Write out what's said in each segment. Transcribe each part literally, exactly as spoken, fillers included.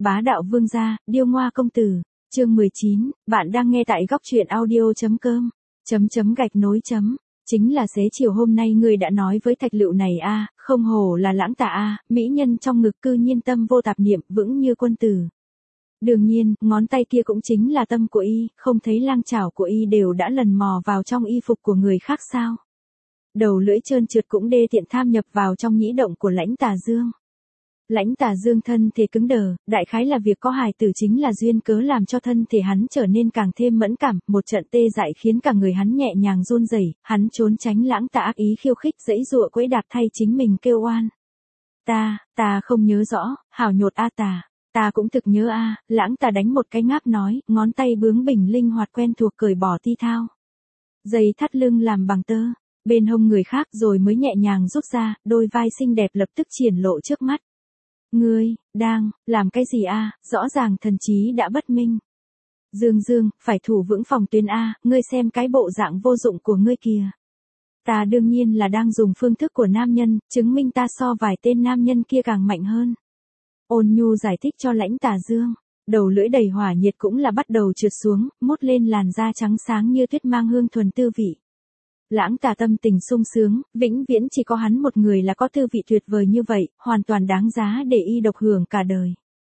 bá đạo vương gia, điêu ngoa công tử. Chương mười chín, bạn đang nghe tại góc truyện audio.com. Chấm chấm gạch nối chấm. Chính là xế chiều hôm nay ngươi đã nói với Thạch Lựu này a, à, không hổ là lãng tà a, à, mỹ nhân trong ngực cư nhiên tâm vô tạp niệm, vững như quân tử. Đương nhiên, ngón tay kia cũng chính là tâm của y, không thấy lang chảo của y đều đã lần mò vào trong y phục của người khác sao? Đầu lưỡi trơn trượt cũng đê tiện tham nhập vào trong nhĩ động của Lãnh Tà Dương. Lãnh Tà Dương thân thể cứng đờ, đại khái là việc có hài tử chính là duyên cớ làm cho thân thể hắn trở nên càng thêm mẫn cảm, một trận tê dại khiến cả người hắn nhẹ nhàng run rẩy, hắn trốn tránh Lãng Tà ác ý khiêu khích giãy giụa quẫy đạp thay chính mình kêu oan. Ta, ta không nhớ rõ, hảo nhột a tà, ta cũng thực nhớ a, Lãng Tà đánh một cái ngáp nói, ngón tay bướng bỉnh linh hoạt quen thuộc cởi bỏ ti thao. Dây thắt lưng làm bằng tơ, bên hông người khác rồi mới nhẹ nhàng rút ra, đôi vai xinh đẹp lập tức triển lộ trước mắt. Ngươi, đang, làm cái gì a? Rõ ràng thần trí đã bất minh. Dương Dương, phải thủ vững phòng tuyến a, ngươi xem cái bộ dạng vô dụng của ngươi kìa. Ta đương nhiên là đang dùng phương thức của nam nhân, chứng minh ta so vài tên nam nhân kia càng mạnh hơn. Ôn nhu giải thích cho Lãnh Tà Dương, đầu lưỡi đầy hỏa nhiệt cũng là bắt đầu trượt xuống, mốt lên làn da trắng sáng như tuyết mang hương thuần tư vị. Lãng Tà tâm tình sung sướng, vĩnh viễn chỉ có hắn một người là có tư vị tuyệt vời như vậy, hoàn toàn đáng giá để y độc hưởng cả đời.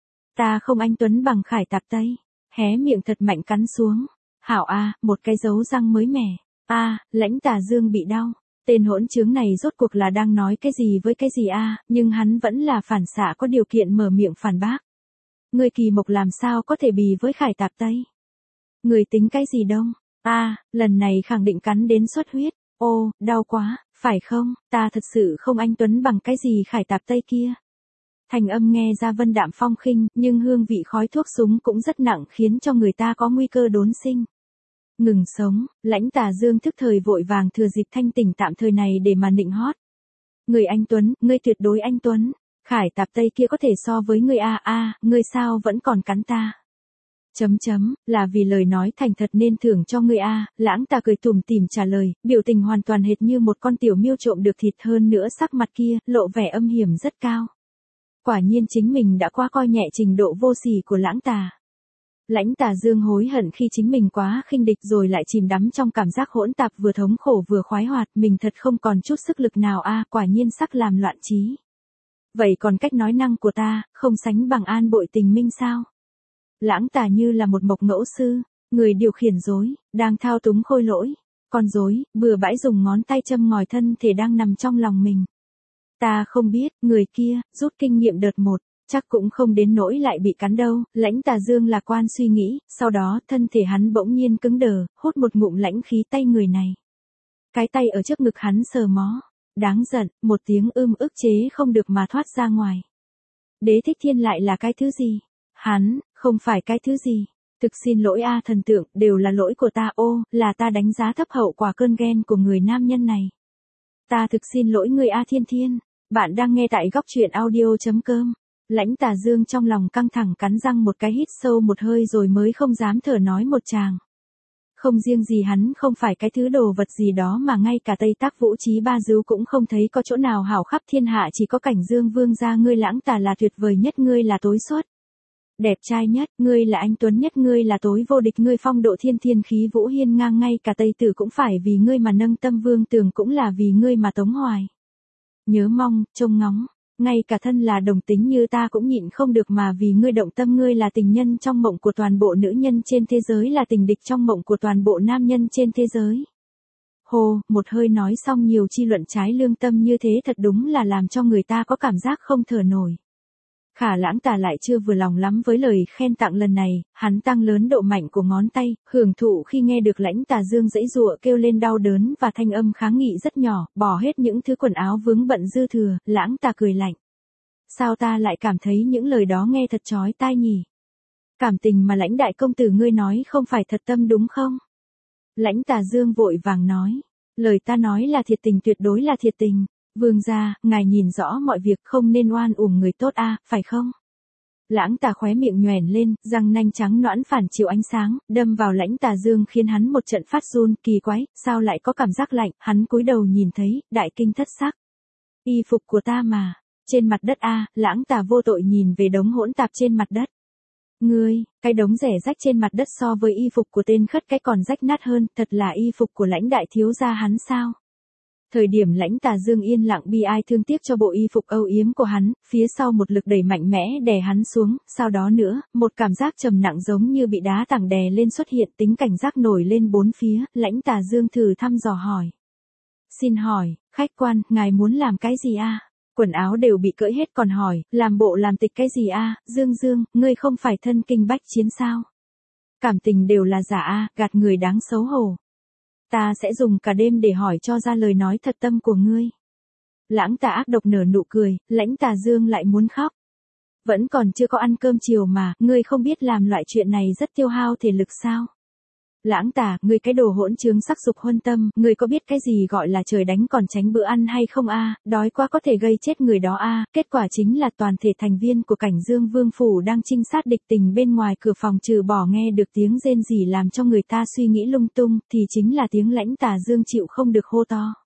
Ta không anh tuấn bằng Khải Tạp Tây, hé miệng thật mạnh cắn xuống. Hảo a, một cái dấu răng mới mẻ. A, Lãnh Tà Dương bị đau. Tên hỗn trướng này rốt cuộc là đang nói cái gì với cái gì a, nhưng hắn vẫn là phản xạ có điều kiện mở miệng phản bác. Người Kỳ Mộc làm sao có thể bì với Khải Tạp Tây? Người tính cái gì đông? A, à, lần này khẳng định cắn đến xuất huyết. Ô, đau quá, phải không? Ta thật sự không anh tuấn bằng cái gì Khải Tạp Tây kia. Thành âm nghe ra vân đạm phong khinh, nhưng hương vị khói thuốc súng cũng rất nặng khiến cho người ta có nguy cơ đốn sinh. Ngừng sống, Lãnh Tà Dương thức thời vội vàng thừa dịp thanh tỉnh tạm thời này để mà nịnh hót. Người anh tuấn, ngươi tuyệt đối anh tuấn. Khải Tạp Tây kia có thể so với ngươi a a, ngươi sao vẫn còn cắn ta? Chấm chấm, là vì lời nói thành thật nên thưởng cho ngươi a, Lãng Tà cười tủm tỉm trả lời, biểu tình hoàn toàn hệt như một con tiểu miêu trộm được thịt, hơn nữa sắc mặt kia, lộ vẻ âm hiểm rất cao. Quả nhiên chính mình đã quá coi nhẹ trình độ vô sỉ của Lãng Tà. Lãnh Tà Dương hối hận khi chính mình quá khinh địch rồi lại chìm đắm trong cảm giác hỗn tạp vừa thống khổ vừa khoái hoạt, mình thật không còn chút sức lực nào a, quả nhiên sắc làm loạn trí. Vậy còn cách nói năng của ta, không sánh bằng An Bội Tình Minh sao? Lãng Tà như là một mộc ngẫu sư, người điều khiển rối, đang thao túng khôi lỗi, con rối, bừa bãi dùng ngón tay châm ngòi thân thể đang nằm trong lòng mình. Ta không biết, người kia, rút kinh nghiệm đợt một, chắc cũng không đến nỗi lại bị cắn đâu, Lãnh Tà Dương lạc quan suy nghĩ, sau đó thân thể hắn bỗng nhiên cứng đờ, hút một ngụm lãnh khí tay người này. Cái tay ở trước ngực hắn sờ mó, đáng giận, một tiếng ưm ức chế không được mà thoát ra ngoài. Đế Thích Thiên lại là cái thứ gì? Hắn, không phải cái thứ gì. Thực xin lỗi a thần tượng, đều là lỗi của ta, ô, là ta đánh giá thấp hậu quả cơn ghen của người nam nhân này. Ta thực xin lỗi người a Thiên Thiên. Bạn đang nghe tại góc truyện audio.com. Lãnh Tà Dương trong lòng căng thẳng cắn răng một cái hít sâu một hơi rồi mới không dám thở nói một tràng. Không riêng gì hắn không phải cái thứ đồ vật gì đó mà ngay cả Tây Tác Vũ Trí Ba Dứu cũng không thấy có chỗ nào hảo khắp thiên hạ, chỉ có Cảnh Dương Vương gia ngươi Lãng Tà là tuyệt vời nhất, ngươi là tối xuất. Đẹp trai nhất, ngươi là anh tuấn nhất, ngươi là tối vô địch, ngươi phong độ thiên thiên khí vũ hiên ngang, ngay cả Tây Tử cũng phải vì ngươi mà nâng tâm, Vương Tường cũng là vì ngươi mà tống hoài. Nhớ mong, trông ngóng, ngay cả thân là đồng tính như ta cũng nhịn không được mà vì ngươi động tâm, ngươi là tình nhân trong mộng của toàn bộ nữ nhân trên thế giới, là tình địch trong mộng của toàn bộ nam nhân trên thế giới. Hồ, một hơi nói xong nhiều chi luận trái lương tâm như thế thật đúng là làm cho người ta có cảm giác không thở nổi. Khả Lãng Tà lại chưa vừa lòng lắm với lời khen tặng lần này, hắn tăng lớn độ mạnh của ngón tay, hưởng thụ khi nghe được Lãnh Tà Dương giãy giụa kêu lên đau đớn và thanh âm kháng nghị rất nhỏ, bỏ hết những thứ quần áo vướng bận dư thừa, Lãng Tà cười lạnh. Sao ta lại cảm thấy những lời đó nghe thật chói tai nhỉ? Cảm tình mà Lãnh đại công tử ngươi nói không phải thật tâm đúng không? Lãnh Tà Dương vội vàng nói, lời ta nói là thiệt tình, tuyệt đối là thiệt tình. Vương gia, ngài nhìn rõ mọi việc, không nên oan uổng người tốt a, phải không? Lãng Tà khóe miệng nhoẻn lên, răng nanh trắng nõn phản chiếu ánh sáng, đâm vào Lãnh Tà Dương khiến hắn một trận phát run, kỳ quái, sao lại có cảm giác lạnh, hắn cúi đầu nhìn thấy, đại kinh thất sắc. Y phục của ta mà, trên mặt đất a, Lãng Tà vô tội nhìn về đống hỗn tạp trên mặt đất. Ngươi, cái đống rẻ rách trên mặt đất so với y phục của tên khất cái còn rách nát hơn, thật là y phục của Lãnh đại thiếu gia hắn sao? Thời điểm Lãnh Tà Dương yên lặng bi ai thương tiếc cho bộ y phục âu yếm của hắn, phía sau một lực đẩy mạnh mẽ đè hắn xuống, sau đó nữa, một cảm giác trầm nặng giống như bị đá tảng đè lên xuất hiện, tính cảnh giác nổi lên bốn phía, Lãnh Tà Dương thử thăm dò hỏi. Xin hỏi, khách quan, ngài muốn làm cái gì a? Quần áo đều bị cởi hết còn hỏi, làm bộ làm tịch cái gì a? Dương Dương, ngươi không phải thân kinh bách chiến sao? Cảm tình đều là giả a, gạt người đáng xấu hổ. Ta sẽ dùng cả đêm để hỏi cho ra lời nói thật tâm của ngươi. Lãng Tà ác độc nở nụ cười, Lãnh Tà Dương lại muốn khóc. Vẫn còn chưa có ăn cơm chiều mà, ngươi không biết làm loại chuyện này rất tiêu hao thể lực sao? Lãng Tà, ngươi cái đồ hỗn trướng sắc dục huân tâm, ngươi có biết cái gì gọi là trời đánh còn tránh bữa ăn hay không a? Đói quá có thể gây chết người đó a. Kết quả chính là toàn thể thành viên của Cảnh Dương Vương phủ đang trinh sát địch tình bên ngoài cửa phòng trừ bỏ nghe được tiếng rên rỉ làm cho người ta suy nghĩ lung tung, thì chính là tiếng Lãnh Tà Dương chịu không được hô to.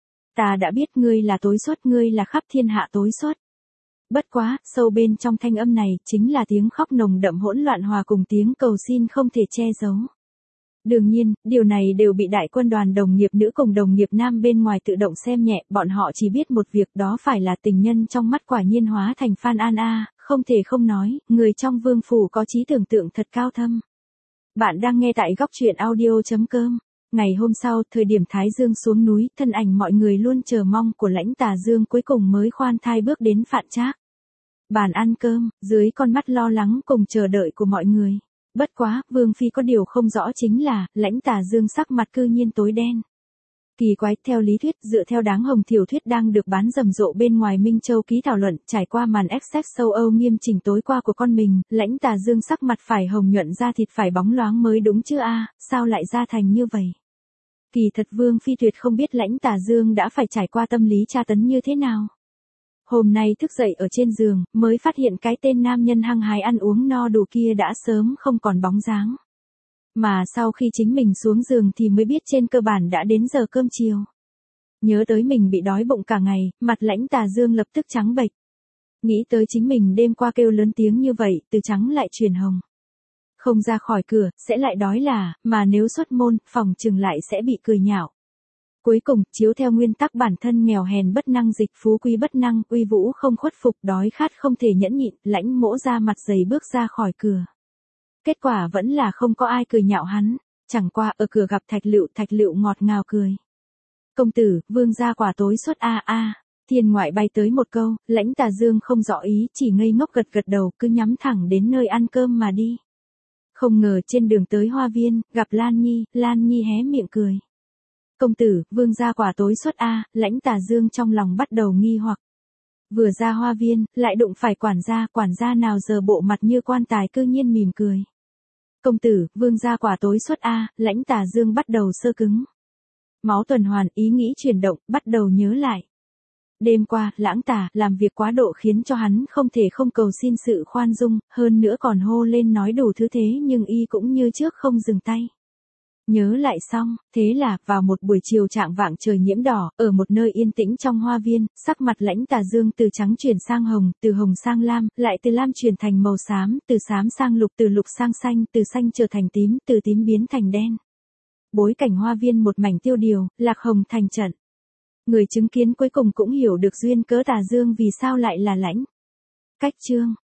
Ta đã biết ngươi là tối xuất, ngươi là khắp thiên hạ tối xuất. Bất quá, sâu bên trong thanh âm này chính là tiếng khóc nồng đậm hỗn loạn hòa cùng tiếng cầu xin không thể che giấu. Đương nhiên, điều này đều bị đại quân đoàn đồng nghiệp nữ cùng đồng nghiệp nam bên ngoài tự động xem nhẹ, bọn họ chỉ biết một việc đó phải là tình nhân trong mắt quả nhiên hóa thành Phan An A, không thể không nói, người trong vương phủ có trí tưởng tượng thật cao thâm. Bạn đang nghe tại góc truyện audio chấm com. Ngày hôm sau, thời điểm Thái Dương xuống núi, thân ảnh mọi người luôn chờ mong của Lãnh Tà Dương cuối cùng mới khoan thai bước đến Phạn Trác. Bàn ăn cơm, dưới con mắt lo lắng cùng chờ đợi của mọi người. Bất quá, Vương Phi có điều không rõ chính là, Lãnh Tà Dương sắc mặt cư nhiên tối đen. Kỳ quái, theo lý thuyết, dựa theo đáng hồng tiểu thuyết đang được bán rầm rộ bên ngoài Minh Châu ký thảo luận, trải qua màn ép xét châu Âu nghiêm chỉnh tối qua của con mình, Lãnh Tà Dương sắc mặt phải hồng nhuận da thịt phải bóng loáng mới đúng chứ a, sao lại ra thành như vậy? Kỳ thật Vương Phi tuyệt không biết Lãnh Tà Dương đã phải trải qua tâm lý tra tấn như thế nào. Hôm nay thức dậy ở trên giường, mới phát hiện cái tên nam nhân hăng hái ăn uống no đủ kia đã sớm không còn bóng dáng. Mà sau khi chính mình xuống giường thì mới biết trên cơ bản đã đến giờ cơm chiều. Nhớ tới mình bị đói bụng cả ngày, mặt Lãnh Tà Dương lập tức trắng bệch. Nghĩ tới chính mình đêm qua kêu lớn tiếng như vậy, từ trắng lại chuyển hồng. Không ra khỏi cửa, sẽ lại đói là, mà nếu xuất môn, phòng chừng lại sẽ bị cười nhạo. Cuối cùng, chiếu theo nguyên tắc bản thân nghèo hèn bất năng dịch phú quý bất năng, uy vũ không khuất phục, đói khát không thể nhẫn nhịn, Lãnh Mỗ ra mặt dày bước ra khỏi cửa. Kết quả vẫn là không có ai cười nhạo hắn, chẳng qua ở cửa gặp Thạch Lựu, Thạch Lựu ngọt ngào cười. Công tử, vương gia quả tối xuất a a. Thiên ngoại bay tới một câu, Lãnh Tà Dương không rõ ý, chỉ ngây ngốc gật gật đầu, cứ nhắm thẳng đến nơi ăn cơm mà đi. Không ngờ trên đường tới hoa viên, gặp Lan Nhi, Lan Nhi hé miệng cười. Công tử, vương gia quả tối xuất a, Lãnh Tà Dương trong lòng bắt đầu nghi hoặc. Vừa ra hoa viên, lại đụng phải quản gia, quản gia nào giờ bộ mặt như quan tài cư nhiên mỉm cười. Công tử, vương gia quả tối xuất a, Lãnh Tà Dương bắt đầu sơ cứng. Máu tuần hoàn, ý nghĩ chuyển động, bắt đầu nhớ lại. Đêm qua, Lãng Tà làm việc quá độ khiến cho hắn không thể không cầu xin sự khoan dung, hơn nữa còn hô lên nói đủ thứ thế nhưng y cũng như trước không dừng tay. Nhớ lại xong, thế là, vào một buổi chiều trạng vạng trời nhiễm đỏ, ở một nơi yên tĩnh trong hoa viên, sắc mặt Lãnh Tà Dương từ trắng chuyển sang hồng, từ hồng sang lam, lại từ lam chuyển thành màu xám, từ xám sang lục, từ lục sang xanh, từ xanh trở thành tím, từ tím biến thành đen. Bối cảnh hoa viên một mảnh tiêu điều, lạc hồng thành trận. Người chứng kiến cuối cùng cũng hiểu được duyên cớ Tà Dương vì sao lại là Lãnh. Cách chương.